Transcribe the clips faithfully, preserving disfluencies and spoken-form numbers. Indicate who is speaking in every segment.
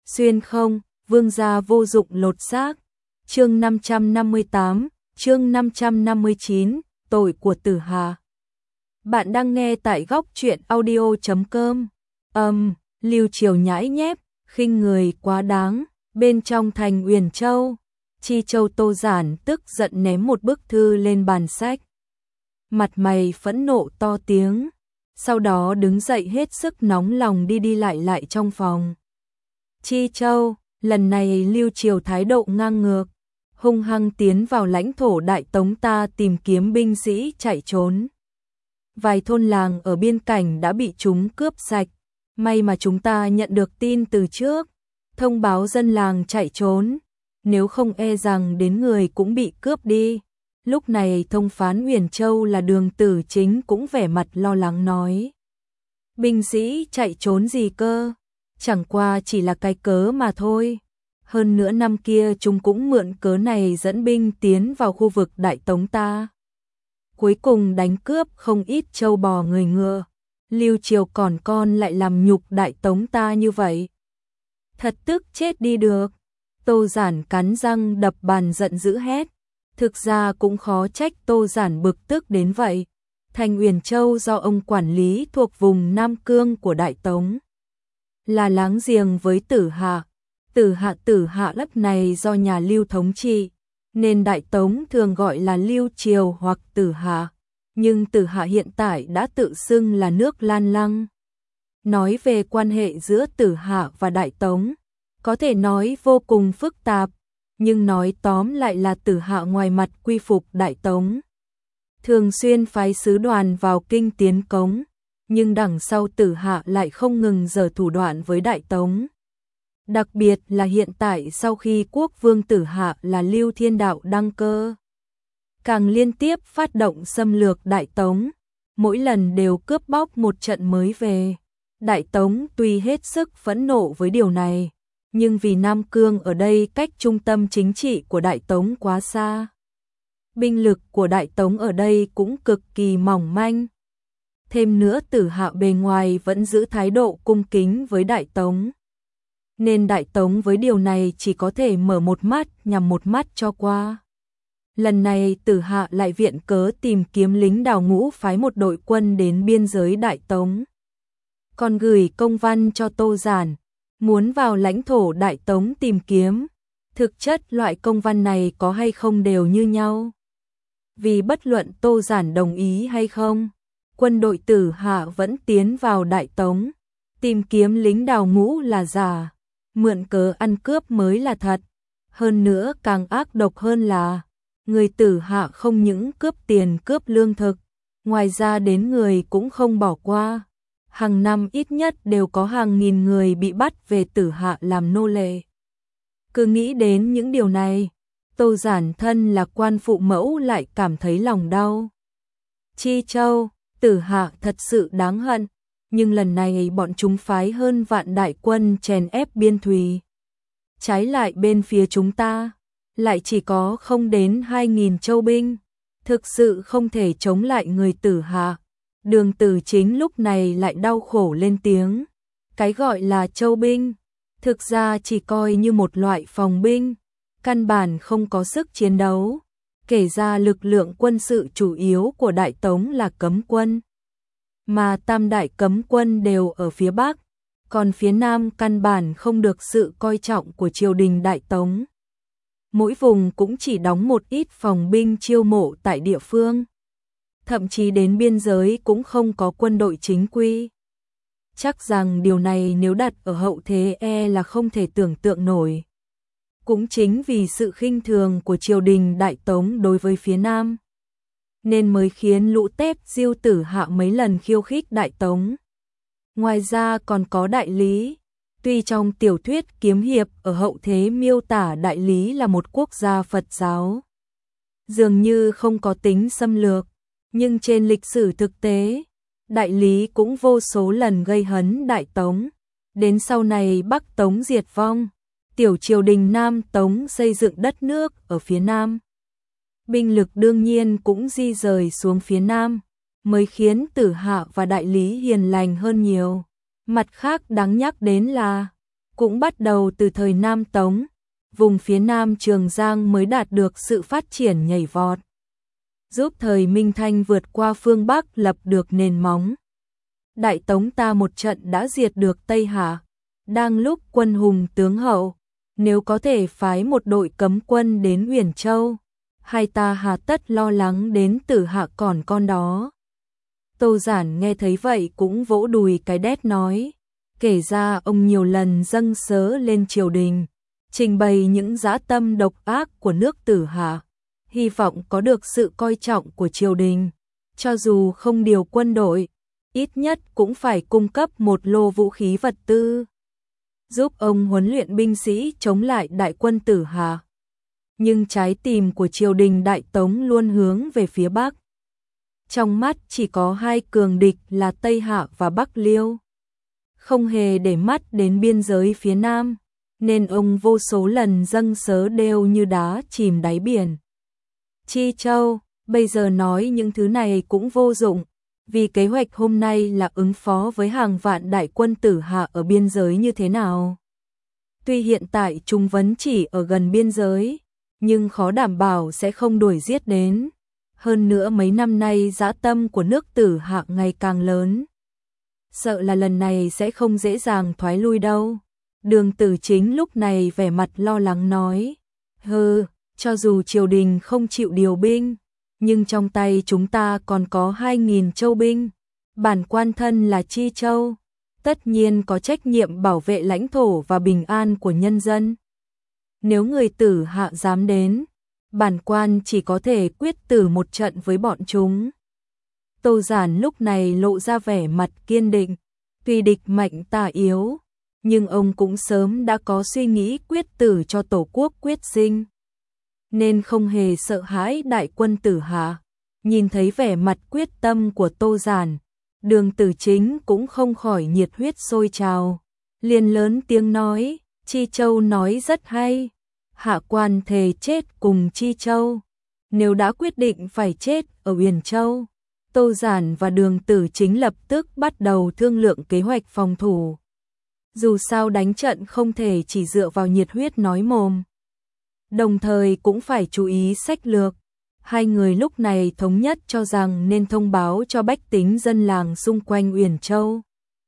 Speaker 1: xuyên không, vương gia vô dụng lột xác. Chương năm trăm năm mươi tám, chương năm trăm năm mươi chín, tội của Tử Hà. Bạn đang nghe tại góc truyện audio chấm com. Âm, um, Lưu Triều nhãi nhép, khinh người quá đáng, bên trong thành Uyển Châu, Chi Châu Tô Giản tức giận ném một bức thư lên bàn sách. Mặt mày phẫn nộ to tiếng, sau đó đứng dậy hết sức nóng lòng đi đi lại lại trong phòng. Chi Châu, lần này Lưu Triều thái độ ngang ngược, hung hăng tiến vào lãnh thổ Đại Tống ta tìm kiếm binh sĩ chạy trốn. Vài thôn làng ở biên cảnh đã bị chúng cướp sạch, may mà chúng ta nhận được tin từ trước, thông báo dân làng chạy trốn, nếu không e rằng đến người cũng bị cướp đi. Lúc này thông phán Uyển Châu là Đường Tử Chính cũng vẻ mặt lo lắng nói. Binh sĩ chạy trốn gì cơ? Chẳng qua chỉ là cái cớ mà thôi. Hơn nữa năm kia chúng cũng mượn cớ này dẫn binh tiến vào khu vực Đại Tống ta. Cuối cùng đánh cướp không ít trâu bò người ngựa. Lưu Triều còn con lại làm nhục Đại Tống ta như vậy. Thật tức chết đi được. Tô Giản cắn răng đập bàn giận dữ hét. Thực ra cũng khó trách Tô Giản bực tức đến vậy. Thành Uyển Châu do ông quản lý thuộc vùng Nam Cương của Đại Tống, là láng giềng với Tử Hạ. Tử Hạ Tử Hạ lớp này do nhà Lưu thống trị, nên Đại Tống thường gọi là Lưu Triều hoặc Tử Hạ. Nhưng Tử Hạ hiện tại đã tự xưng là nước Lan Lăng. Nói về quan hệ giữa Tử Hạ và Đại Tống, có thể nói vô cùng phức tạp, nhưng nói tóm lại là Tử Hạ ngoài mặt quy phục Đại Tống, thường xuyên phái sứ đoàn vào kinh tiến cống, nhưng đằng sau Tử Hạ lại không ngừng giở thủ đoạn với Đại Tống. Đặc biệt là hiện tại sau khi quốc vương Tử Hạ là Lưu Thiên Đạo đăng cơ, càng liên tiếp phát động xâm lược Đại Tống, mỗi lần đều cướp bóc một trận mới về. Đại Tống tuy hết sức phẫn nộ với điều này, nhưng vì Nam Cương ở đây cách trung tâm chính trị của Đại Tống quá xa, binh lực của Đại Tống ở đây cũng cực kỳ mỏng manh. Thêm nữa Tử Hạ bề ngoài vẫn giữ thái độ cung kính với Đại Tống, nên Đại Tống với điều này chỉ có thể mở một mắt nhằm một mắt cho qua. Lần này Tử Hạ lại viện cớ tìm kiếm lính đào ngũ phái một đội quân đến biên giới Đại Tống, còn gửi công văn cho Tô Giản, muốn vào lãnh thổ Đại Tống tìm kiếm. Thực chất loại công văn này có hay không đều như nhau. Vì bất luận Tô Giản đồng ý hay không, quân đội Tử Hạ vẫn tiến vào Đại Tống, tìm kiếm lính đào ngũ là giả, mượn cớ ăn cướp mới là thật. Hơn nữa càng ác độc hơn là, người Tử Hạ không những cướp tiền cướp lương thực, ngoài ra đến người cũng không bỏ qua. Hàng năm ít nhất đều có hàng nghìn người bị bắt về Tử Hạ làm nô lệ. Cứ nghĩ đến những điều này, Tô Giản thân là quan phụ mẫu lại cảm thấy lòng đau. Chi Châu, Tử Hạ thật sự đáng hận, nhưng lần này bọn chúng phái hơn vạn đại quân chèn ép biên thùy. Trái lại bên phía chúng ta, lại chỉ có không đến hai nghìn châu binh, thực sự không thể chống lại người Tử Hạ. Đường Tử Chính lúc này lại đau khổ lên tiếng. Cái gọi là châu binh, thực ra chỉ coi như một loại phòng binh, căn bản không có sức chiến đấu. Kể ra lực lượng quân sự chủ yếu của Đại Tống là cấm quân, mà tam đại cấm quân đều ở phía Bắc, còn phía Nam căn bản không được sự coi trọng của triều đình Đại Tống. Mỗi vùng cũng chỉ đóng một ít phòng binh chiêu mộ tại địa phương, thậm chí đến biên giới cũng không có quân đội chính quy. Chắc rằng điều này nếu đặt ở hậu thế e là không thể tưởng tượng nổi. Cũng chính vì sự khinh thường của triều đình Đại Tống đối với phía Nam, nên mới khiến lũ tép diêu Tử Hạ mấy lần khiêu khích Đại Tống. Ngoài ra còn có Đại Lý. Tuy trong tiểu thuyết kiếm hiệp ở hậu thế miêu tả Đại Lý là một quốc gia Phật giáo, dường như không có tính xâm lược, nhưng trên lịch sử thực tế, Đại Lý cũng vô số lần gây hấn Đại Tống. Đến sau này Bắc Tống diệt vong, tiểu triều đình Nam Tống xây dựng đất nước ở phía Nam, binh lực đương nhiên cũng di rời xuống phía Nam, mới khiến Tử Hạ và Đại Lý hiền lành hơn nhiều. Mặt khác đáng nhắc đến là, cũng bắt đầu từ thời Nam Tống, vùng phía Nam Trường Giang mới đạt được sự phát triển nhảy vọt, giúp thời Minh Thanh vượt qua phương Bắc lập được nền móng. Đại Tống ta một trận đã diệt được Tây Hạ, đang lúc quân hùng tướng hậu, nếu có thể phái một đội cấm quân đến Uyển Châu, hay ta hà tất lo lắng đến Tử Hạ còn con đó. Tô Giản nghe thấy vậy cũng vỗ đùi cái đét nói, kể ra ông nhiều lần dâng sớ lên triều đình, trình bày những dã tâm độc ác của nước Tử Hạ, hy vọng có được sự coi trọng của triều đình, cho dù không điều quân đội, ít nhất cũng phải cung cấp một lô vũ khí vật tư, giúp ông huấn luyện binh sĩ chống lại đại quân Tử Hạ. Nhưng trái tim của triều đình Đại Tống luôn hướng về phía Bắc. Trong mắt chỉ có hai cường địch là Tây Hạ và Bắc Liêu, không hề để mắt đến biên giới phía Nam, nên ông vô số lần dâng sớ đều như đá chìm đáy biển. Chi Châu, bây giờ nói những thứ này cũng vô dụng, vì kế hoạch hôm nay là ứng phó với hàng vạn đại quân Tử Hạ ở biên giới như thế nào. Tuy hiện tại chúng vẫn chỉ ở gần biên giới, nhưng khó đảm bảo sẽ không đuổi giết đến. Hơn nữa mấy năm nay dã tâm của nước Tử Hạ ngày càng lớn. Sợ là lần này sẽ không dễ dàng thoái lui đâu. Đường Tử Chính lúc này vẻ mặt lo lắng nói, hừ, cho dù triều đình không chịu điều binh, nhưng trong tay chúng ta còn có hai nghìn châu binh. Bản quan thân là Chi Châu, tất nhiên có trách nhiệm bảo vệ lãnh thổ và bình an của nhân dân. Nếu người Tử Hạ dám đến, bản quan chỉ có thể quyết tử một trận với bọn chúng. Tô Giản lúc này lộ ra vẻ mặt kiên định, tuy địch mạnh ta yếu, nhưng ông cũng sớm đã có suy nghĩ quyết tử cho tổ quốc quyết sinh, nên không hề sợ hãi đại quân Tử Hạ. Nhìn thấy vẻ mặt quyết tâm của Tô Giản, Đường Tử Chính cũng không khỏi nhiệt huyết sôi trào, liền lớn tiếng nói, Chi Châu nói rất hay, hạ quan thề chết cùng Chi Châu. Nếu đã quyết định phải chết ở Uyển Châu, Tô Giản và Đường Tử Chính lập tức bắt đầu thương lượng kế hoạch phòng thủ. Dù sao đánh trận không thể chỉ dựa vào nhiệt huyết nói mồm, đồng thời cũng phải chú ý sách lược. Hai người lúc này thống nhất cho rằng nên thông báo cho bách tính dân làng xung quanh Uyển Châu.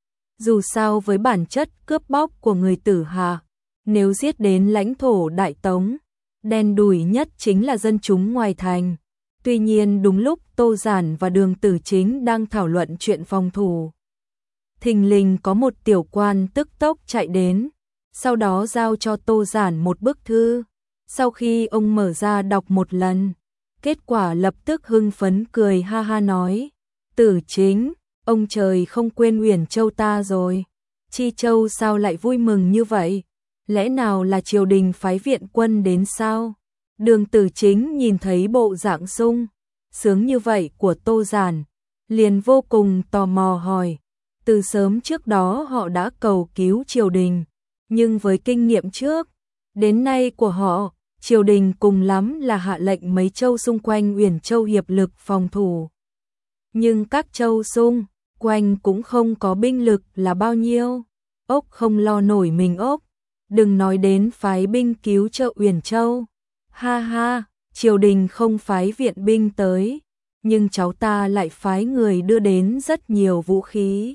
Speaker 1: Dù sao với bản chất cướp bóc của người Tử Hạ, nếu giết đến lãnh thổ Đại Tống, đen đủi nhất chính là dân chúng ngoài thành. Tuy nhiên đúng lúc Tô Giản và Đường Tử Chính đang thảo luận chuyện phòng thủ, thình lình có một tiểu quan tức tốc chạy đến, sau đó giao cho Tô Giản một bức thư. Sau khi ông mở ra đọc một lần, kết quả lập tức hưng phấn cười ha ha nói, Tử Chính, ông trời không quên Uyển Châu ta rồi. Chi Châu sao lại vui mừng như vậy? Lẽ nào là triều đình phái viện quân đến sao? Đường Tử Chính nhìn thấy bộ dạng sung sướng như vậy của Tô Giản, liền vô cùng tò mò hỏi. Từ sớm trước đó họ đã cầu cứu triều đình, nhưng với kinh nghiệm trước đến nay của họ, triều đình cùng lắm là hạ lệnh mấy châu xung quanh Uyển Châu hiệp lực phòng thủ. Nhưng các châu xung quanh cũng không có binh lực là bao nhiêu, ốc không lo nổi mình ốc, đừng nói đến phái binh cứu trợ Uyển Châu. Ha ha, triều đình không phái viện binh tới, nhưng cháu ta lại phái người đưa đến rất nhiều vũ khí.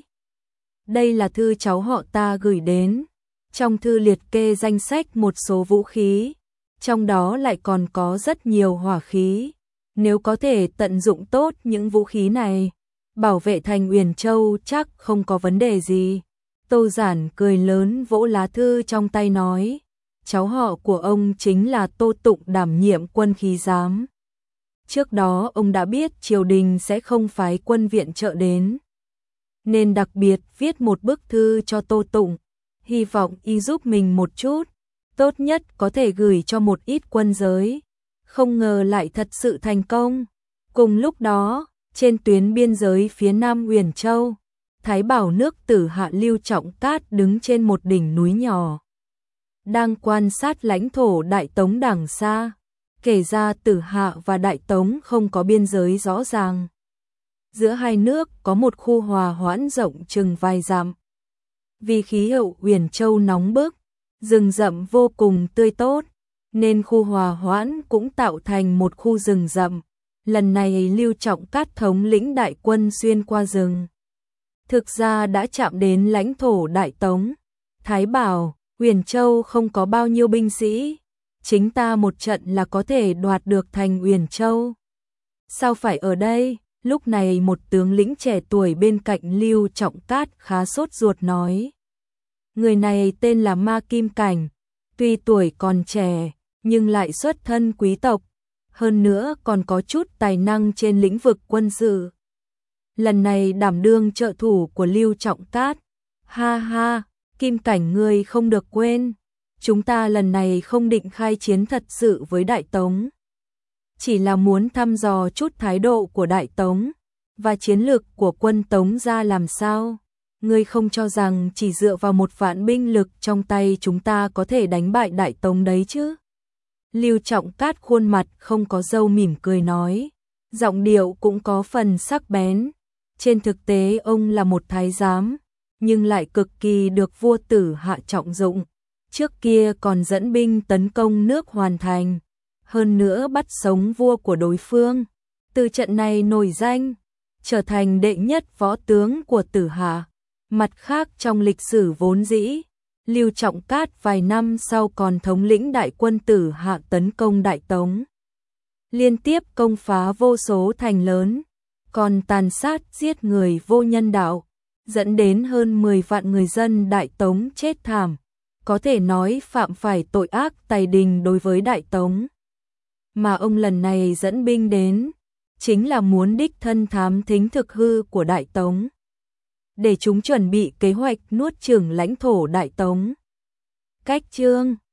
Speaker 1: Đây là thư cháu họ ta gửi đến, trong thư liệt kê danh sách một số vũ khí, trong đó lại còn có rất nhiều hỏa khí. Nếu có thể tận dụng tốt những vũ khí này, bảo vệ thành Uyển Châu chắc không có vấn đề gì. Tô Giản cười lớn vỗ lá thư trong tay nói, cháu họ của ông chính là Tô Tụng đảm nhiệm quân khí giám. Trước đó ông đã biết triều đình sẽ không phái quân viện trợ đến, nên đặc biệt viết một bức thư cho Tô Tụng, hy vọng y giúp mình một chút, tốt nhất có thể gửi cho một ít quân giới. Không ngờ lại thật sự thành công. Cùng lúc đó, trên tuyến biên giới phía Nam Uyển Châu, Thái Bảo nước Tử Hạ Lưu Trọng Cát đứng trên một đỉnh núi nhỏ, đang quan sát lãnh thổ Đại Tống đằng xa. Kể ra Tử Hạ và Đại Tống không có biên giới rõ ràng. Giữa hai nước có một khu hòa hoãn rộng chừng vài dặm. Vì khí hậu Uyển Châu nóng bức, Rừng rậm vô cùng tươi tốt, nên khu Hòa Hoãn cũng tạo thành một khu rừng rậm. Lần này Lưu Trọng Cát thống lĩnh đại quân xuyên qua rừng, thực ra đã chạm đến lãnh thổ Đại Tống. Thái bảo, Huyền Châu không có bao nhiêu binh sĩ, chính ta một trận là có thể đoạt được thành Huyền Châu. Sao phải ở đây? Lúc này một tướng lĩnh trẻ tuổi bên cạnh Lưu Trọng Cát khá sốt ruột nói. Người này tên là Ma Kim Cảnh, tuy tuổi còn trẻ, nhưng lại xuất thân quý tộc, hơn nữa còn có chút tài năng trên lĩnh vực quân sự. Lần này đảm đương trợ thủ của Lưu Trọng Cát. Ha ha, Kim Cảnh ngươi không được quên, chúng ta lần này không định khai chiến thật sự với Đại Tống. Chỉ là muốn thăm dò chút thái độ của Đại Tống, và chiến lược của quân Tống ra làm sao. Ngươi không cho rằng chỉ dựa vào một vạn binh lực trong tay chúng ta có thể đánh bại Đại Tống đấy chứ? Lưu Trọng Cát khuôn mặt không có râu mỉm cười nói, giọng điệu cũng có phần sắc bén. Trên thực tế ông là một thái giám, nhưng lại cực kỳ được vua Tử Hạ trọng dụng. Trước kia còn dẫn binh tấn công nước Hoàn Thành, hơn nữa bắt sống vua của đối phương. Từ trận này nổi danh, trở thành đệ nhất võ tướng của Tử Hạ. Mặt khác trong lịch sử vốn dĩ, Lưu Trọng Cát vài năm sau còn thống lĩnh đại quân Tử Hạ tấn công Đại Tống, liên tiếp công phá vô số thành lớn, còn tàn sát giết người vô nhân đạo, dẫn đến hơn mười vạn người dân Đại Tống chết thảm, có thể nói phạm phải tội ác tày đình đối với Đại Tống. Mà ông lần này dẫn binh đến, chính là muốn đích thân thám thính thực hư của Đại Tống, để chúng chuẩn bị kế hoạch nuốt chửng lãnh thổ Đại Tống. Cách chương